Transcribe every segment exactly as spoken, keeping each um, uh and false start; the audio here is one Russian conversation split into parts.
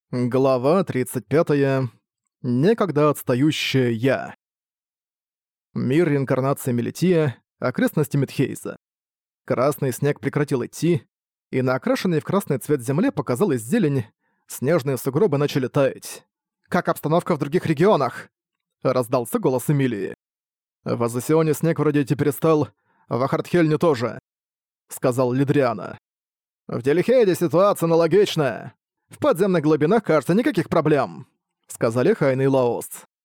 Глава тридцать пятая. Некогда отстающее я. Мир реинкарнации Мелития, окрестности Мидхейза. Красный снег прекратил идти, и на окрашенной в красный цвет земле показалась зелень, снежные сугробы начали таять. «Как обстановка в других регионах?» — раздался голос Эмилии. «В Азосионе снег вроде идти перестал, в Ахартхельне тоже», — сказал Лидриана. «В Делихейде ситуация аналогичная. В подземных глубинах, кажется, никаких проблем», — сказали Хайна и Лаос.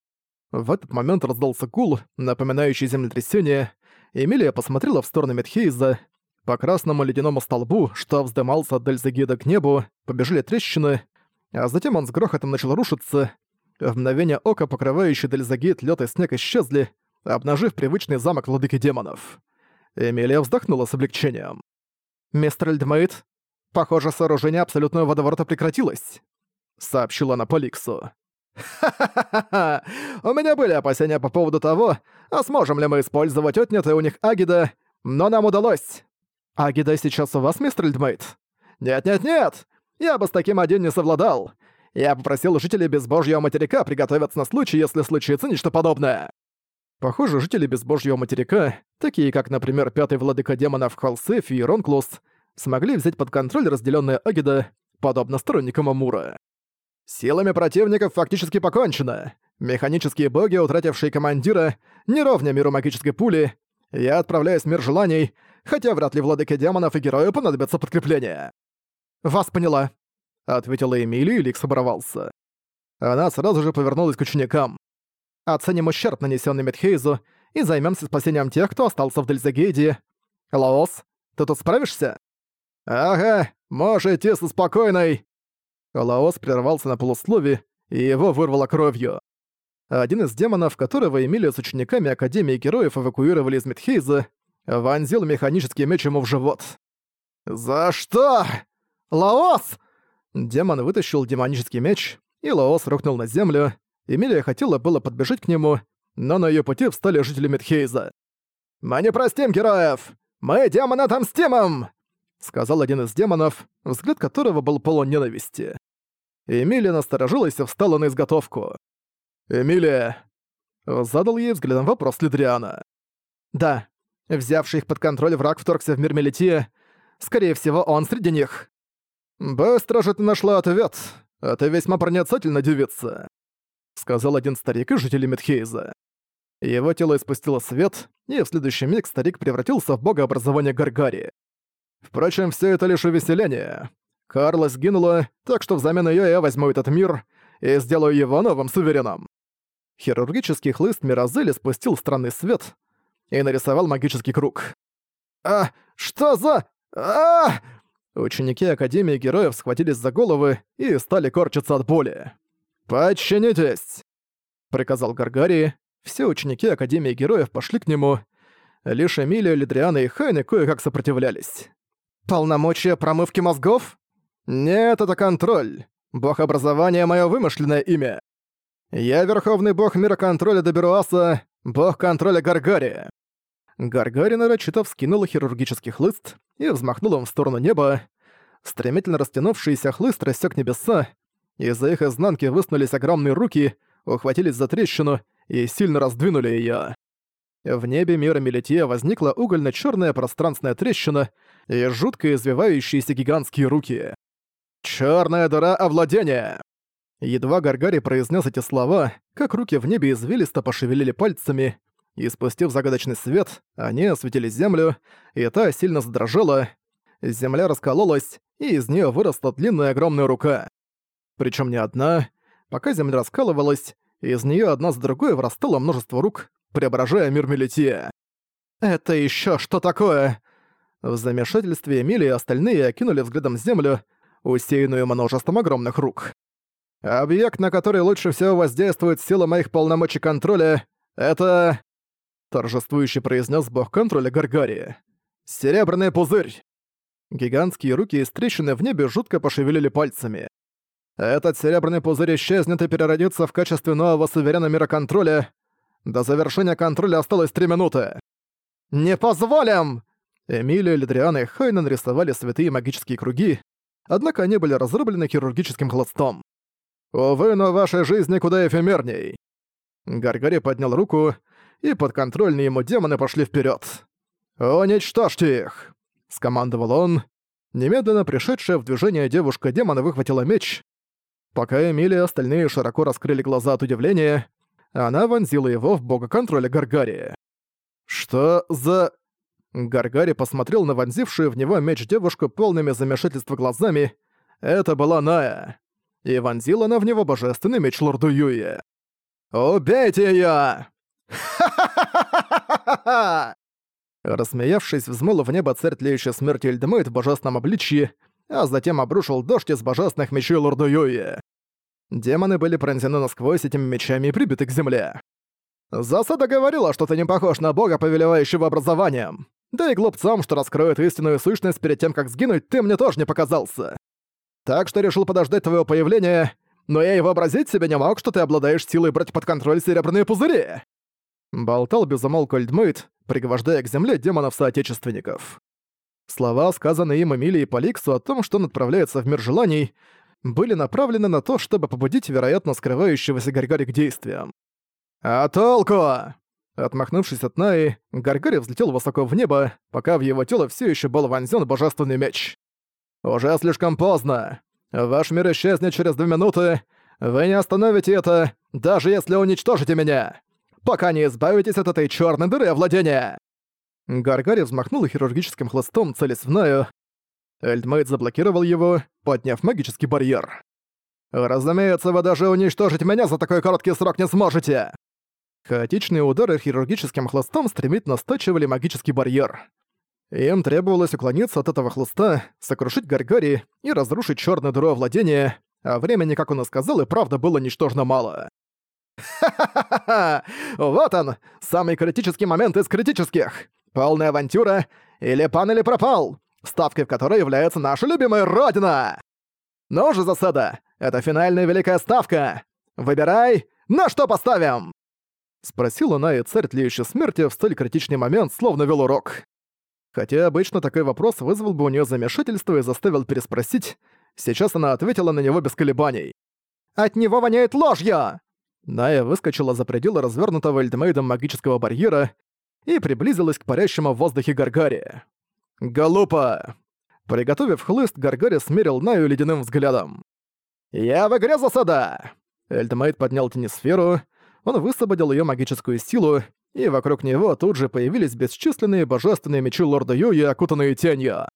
В этот момент раздался гул, напоминающий землетрясение. Эмилия посмотрела в сторону Мидхейза. По красному ледяному столбу, что вздымался от Дельзагида к небу, побежали трещины, а затем он с грохотом начал рушиться. В мгновение ока покрывающий Дельзагид, лед и снег исчезли, обнажив привычный замок владыки демонов. Эмилия вздохнула с облегчением. «Мистер Эльдмейд, похоже, сооружение абсолютного водоворота прекратилось», — сообщила она Поликсу. «Ха-ха-ха-ха! У меня были опасения по поводу того, а сможем ли мы использовать отнятое у них Агида, но нам удалось». «Агида сейчас у вас, мистер Эльдмейд?» «Нет-нет-нет! Я бы с таким один не совладал. Я попросил жителей Безбожьего материка приготовиться на случай, если случится нечто подобное». Похоже, жители Безбожьего материка, такие как, например, пятый владыка демонов Халсефи и Ронклус, смогли взять под контроль разделённое Агида, подобно сторонникам Амура. «Силами противников фактически покончено. Механические боги, утратившие командира, не ровня миру магической пули. Я отправляюсь в мир желаний, хотя вряд ли владыке демонов и герою понадобится подкрепление». «Вас поняла», — ответила Эмилия, и Ликс оборвался. Она сразу же повернулась к ученикам. «Оценим ущерб, нанесённый Мидхейзу, и займёмся спасением тех, кто остался в Дельзагейде. Лаос, ты тут справишься?» «Ага, можешь идти со спокойной!» Лаос прервался на полуслове, и его вырвало кровью. Один из демонов, которого Эмилия с учениками Академии Героев эвакуировали из Мидхейза, вонзил механический меч ему в живот. «За что? Лаос!» Демон вытащил демонический меч, и Лаос рухнул на землю. Эмилия хотела было подбежать к нему, но на её пути встали жители Мидхейза. «Мы не простим героев! Мы демоны отомстим им!» — сказал один из демонов, взгляд которого был полон ненависти. Эмилия насторожилась и встала на изготовку. «Эмилия!» — задал ей взглядом вопрос Лидриана. «Да, взявший их под контроль враг вторгся в мир Мелития. Скорее всего, он среди них». «Быстро же ты нашла ответ. А ты весьма проницательна, девица», — сказал один старик из жителей Мидхейза. Его тело испустило свет, и в следующий миг старик превратился в бога образования Гаргари. Впрочем, все это лишь увеселение. Карла сгинула, так что взамен её я возьму этот мир и сделаю его новым сувереном. Хирургический хлыст Миразели спустил странный свет и нарисовал магический круг. «А, что за... а Ученики Академии Героев схватились за головы и стали корчиться от боли. «Подчинитесь!» — приказал Гаргари. Все ученики Академии Героев пошли к нему. Лишь Эмилия, Лидриана и Хайне кое-как сопротивлялись. «Полномочия промывки мозгов?» «Нет, это контроль. Бог образования — моё вымышленное имя. Я верховный бог мира контроля Доберуаса, бог контроля Гаргари». Гаргари нарочито вскинула хирургический хлыст и взмахнула им в сторону неба. Стремительно растянувшийся хлыст рассек небеса. Из-за их изнанки высунулись огромные руки, ухватились за трещину и сильно раздвинули её. В небе мира Мелития возникла угольно-чёрная пространственная трещина и жутко извивающиеся гигантские руки. «Чёрная дыра овладения!» Едва Гаргари произнес эти слова, как руки в небе извилисто пошевелили пальцами, и спустив загадочный свет, они осветили землю, и та сильно задрожала. Земля раскололась, и из неё выросла длинная огромная рука. Причём не одна. Пока земля раскалывалась, из неё одна за другой вырастало множество рук, преображая мир Мелития. «Это ещё что такое?» В замешательстве Эмилия и остальные окинули взглядом землю, усеянную множеством огромных рук. «Объект, на который лучше всего воздействует сила моих полномочий контроля, это...» торжествующе произнес бог контроля Гаргари. «Серебряный пузырь!» Гигантские руки из трещины в небе жутко пошевелили пальцами. «Этот серебряный пузырь исчезнет и переродится в качестве нового суверена мира контроля. До завершения контроля осталось три минуты». «Не позволим!» Эмилия, Лидриана и Хайна нарисовали святые магические круги, однако они были разрублены хирургическим хлыстом. Увы, но ваша жизнь куда эфемерней». Гаргари поднял руку, и подконтрольные ему демоны пошли вперед. «Уничтожьте их!» — скомандовал он. Немедленно пришедшая в движение девушка-демона выхватила меч. Пока Эмили и остальные широко раскрыли глаза от удивления, она вонзила его в бога контроля Гаргари. «Что за...» Гаргари посмотрел на вонзившую в него меч девушку полными замешательства глазами. Это была Ная. И вонзила она в него божественный меч Лорду Юи. «Убейте её!» «Ха-ха-ха-ха-ха-ха!» Рассмеявшись, взмыл в небо царь тлеющей смерти Эльдемейт в божественном обличье, а затем обрушил дождь из божественных мечей Лорду Юи. Демоны были пронзены насквозь этими мечами и прибиты к земле. «Засада говорила, что ты не похож на бога, повелевающего образованием. Да и глупцам, что раскроет истинную сущность перед тем, как сгинуть, ты мне тоже не показался. Так что решил подождать твоего появления, но я и вообразить себе не мог, что ты обладаешь силой брать под контроль серебряные пузыри!» Болтал безумолку Эльдмейт, пригвождая к земле демонов-соотечественников. Слова, сказанные им Эмили и Поликсу о том, что он отправляется в мир желаний, были направлены на то, чтобы побудить, вероятно, скрывающегося Гаргари к действиям. «А толку?» Отмахнувшись от Наи, Гаргари взлетел высоко в небо, пока в его тело все еще был вонзён божественный меч. «Уже слишком поздно. Ваш мир исчезнет через две минуты. Вы не остановите это, даже если уничтожите меня, пока не избавитесь от этой чёрной дыры овладения!» Гаргари взмахнул хирургическим хлыстом, целясь в Наю. Эльдмейт заблокировал его, подняв магический барьер. «Разумеется, вы даже уничтожить меня за такой короткий срок не сможете!» Хаотичные удары хирургическим хлыстом стремительно стачивали магический барьер. Им требовалось уклониться от этого хлыста, сокрушить Гаргари и разрушить чёрную дыру овладения, а времени, как он и сказал, и правда было ничтожно мало. «Ха-ха-ха-ха! Вот он! Самый критический момент из критических! Полная авантюра или пан или пропал, ставкой в которой является наша любимая Родина! Ну же, засада! Это финальная великая ставка! Выбирай, на что поставим!» Спросила она, и царь тлеющей смерти в столь критичный момент словно вел урок. Хотя обычно такой вопрос вызвал бы у неё замешательство и заставил переспросить, сейчас она ответила на него без колебаний. «От него воняет ложью!» Ная выскочила за пределы развернутого Эльдмейдом магического барьера и приблизилась к парящему в воздухе Гаргари. «Глупо!» Приготовив хлыст, Гаргари смерил Наю ледяным взглядом. «Я в игре, засада!» Эльдмейд поднял тенисферу, он высвободил её магическую силу, и вокруг него тут же появились бесчисленные божественные мечи Лорда Юи, окутанные тенью.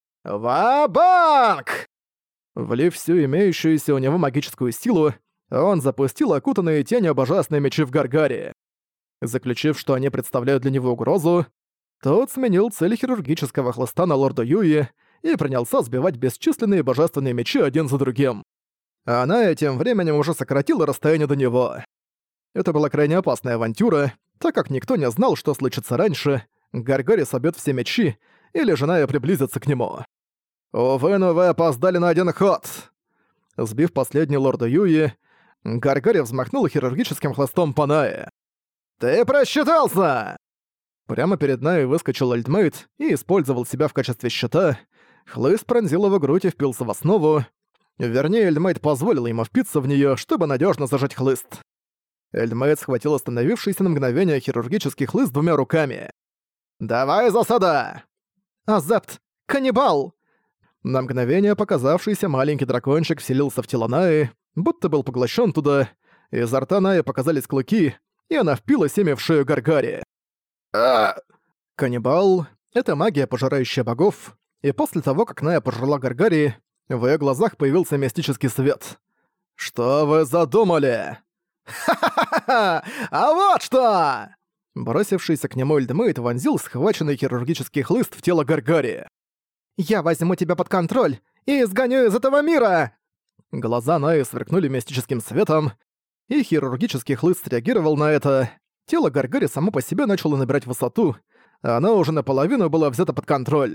«Ва-банк!» Влив всю имеющуюся у него магическую силу, он запустил окутанные тенью божественные мечи в Гаргари. Заключив, что они представляют для него угрозу, тот сменил цель хирургического хлыста на Лорда Юи и принялся сбивать бесчисленные божественные мечи один за другим. А она тем временем уже сократила расстояние до него. Это была крайне опасная авантюра, так как никто не знал, что случится раньше, Гаргари собьёт все мечи, или жена её приблизится к нему. «Увы, но вы опоздали на один ход!» Сбив последний Лорда Юи, Гаргари взмахнул хирургическим хлыстом по Нае. «Ты просчитался!» Прямо перед Наей выскочил Эльдмейт и использовал себя в качестве щита. Хлыст пронзил его грудь и впился в основу. Вернее, Эльдмейт позволил ему впиться в неё, чтобы надёжно зажать хлыст. Эльдмейт схватил остановившийся на мгновение хирургический хлыст двумя руками. «Давай, засада!» «Азепт! Каннибал!» На мгновение показавшийся маленький дракончик вселился в тело Наи, будто был поглощен туда, изо рта Наи показались клыки, и она впилась ими в шею Гаргари. «А!» Каннибал — это магия, пожирающая богов, и после того, как Ная пожрала Гаргари, в её глазах появился мистический свет. «Что вы задумали?» «Ха-ха-ха! А вот что!» Бросившийся к нему Эльдмейт вонзил схваченный хирургический хлыст в тело Гаргари. «Я возьму тебя под контроль и изгоню из этого мира!» Глаза Наи сверкнули мистическим светом, и хирургический хлыст среагировал на это. Тело Гаргари само по себе начало набирать высоту, а оно уже наполовину было взято под контроль.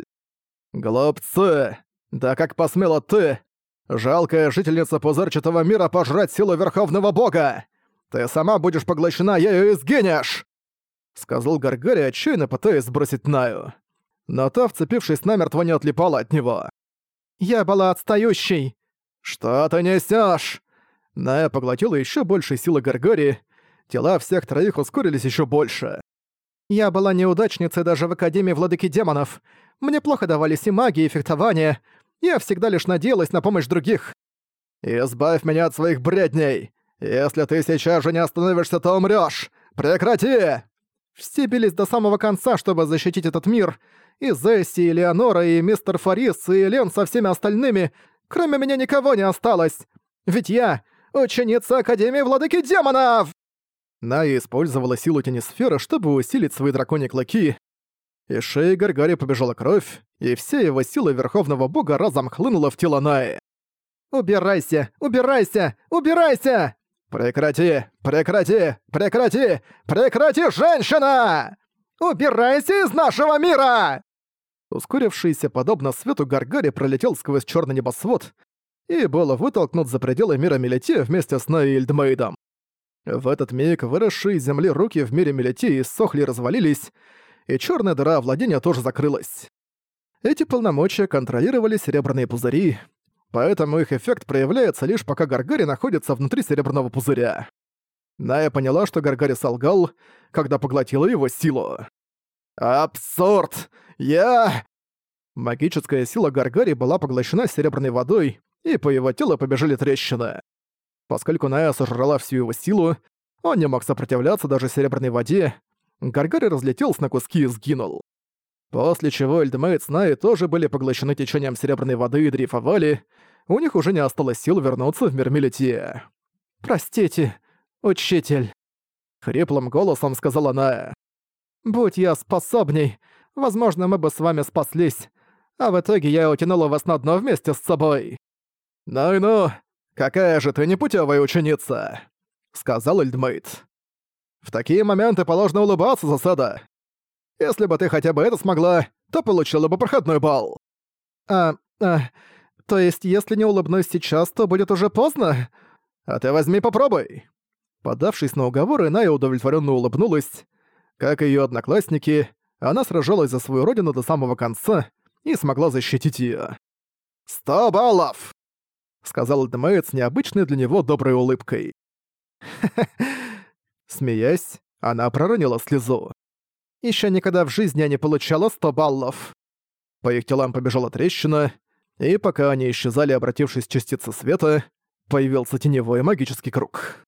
«Глупцы! Да как посмела ты, жалкая жительница пузырчатого мира, пожрать силу Верховного Бога! Ты сама будешь поглощена ею и сгинешь!» Сказал Гаргари, отчаянно пытаясь сбросить Наю. Но та, вцепившись намертво, не отлипала от него. «Я была отстающей!» «Что ты несёшь?» Ная поглотила еще больше силы Гаргари, тела всех троих ускорились еще больше. «Я была неудачницей даже в Академии Владыки Демонов. Мне плохо давались и магия, и фехтование. Я всегда лишь надеялась на помощь других. Избавь меня от своих бредней! Если ты сейчас же не остановишься, то умрёшь! Прекрати!» Все бились до самого конца, чтобы защитить этот мир. И Зесси, и Леонора, и мистер Фарис, и Лен со всеми остальными. Кроме меня никого не осталось. Ведь я ученица Академии Владыки Демонов! Ная использовала силу тенисферы, чтобы усилить свои драконьи клыки. Из шеи Гаргари побежала кровь, и вся его сила Верховного Бога разом хлынула в тело Наи. «Убирайся! Убирайся! Убирайся! Прекрати! Прекрати! Прекрати! Прекрати, женщина! Убирайся из нашего мира!» Ускорившийся подобно свету Гаргари пролетел сквозь черный небосвод и был вытолкнут за пределы мира Мелити вместе с Наей и Эльдмейдом. В этот миг выросшие из земли руки в мире Мелити иссохли и развалились, и черная дыра владения тоже закрылась. Эти полномочия контролировали серебряные пузыри, поэтому их эффект проявляется лишь пока Гаргари находится внутри серебряного пузыря. Ная поняла, что Гаргари солгал, когда поглотила его силу. «Абсурд! Я...» Магическая сила Гаргари была поглощена серебряной водой, и по его телу побежали трещины. Поскольку Ная сожрала всю его силу, он не мог сопротивляться даже серебряной воде. Гаргари разлетелся на куски и сгинул. После чего Эльдмейд с Наей тоже были поглощены течением серебряной воды и дрейфовали. У них уже не осталось сил вернуться в мир Мелития. «Простите, учитель», — хриплым голосом сказала Ная. «Будь я способней, возможно, мы бы с вами спаслись, а в итоге я утянула вас на дно вместе с собой». «Ну и ну, какая же ты непутевая ученица», — сказал Эльдмейд. «В такие моменты положено улыбаться, засада. Если бы ты хотя бы это смогла, то получила бы проходной балл». «А, а, то есть если не улыбнусь сейчас, то будет уже поздно? А ты возьми попробуй». Поддавшись на уговоры, Ная удовлетворенно улыбнулась. Как и её одноклассники, она сражалась за свою родину до самого конца и смогла защитить её. «Сто баллов!» — сказал Эльдмейд с необычной для него доброй улыбкой. Смеясь, она проронила слезу. Ещё никогда в жизни я не получала сто баллов. По их телам побежала трещина, и пока они исчезали, обратившись в частицы света, появился теневой магический круг.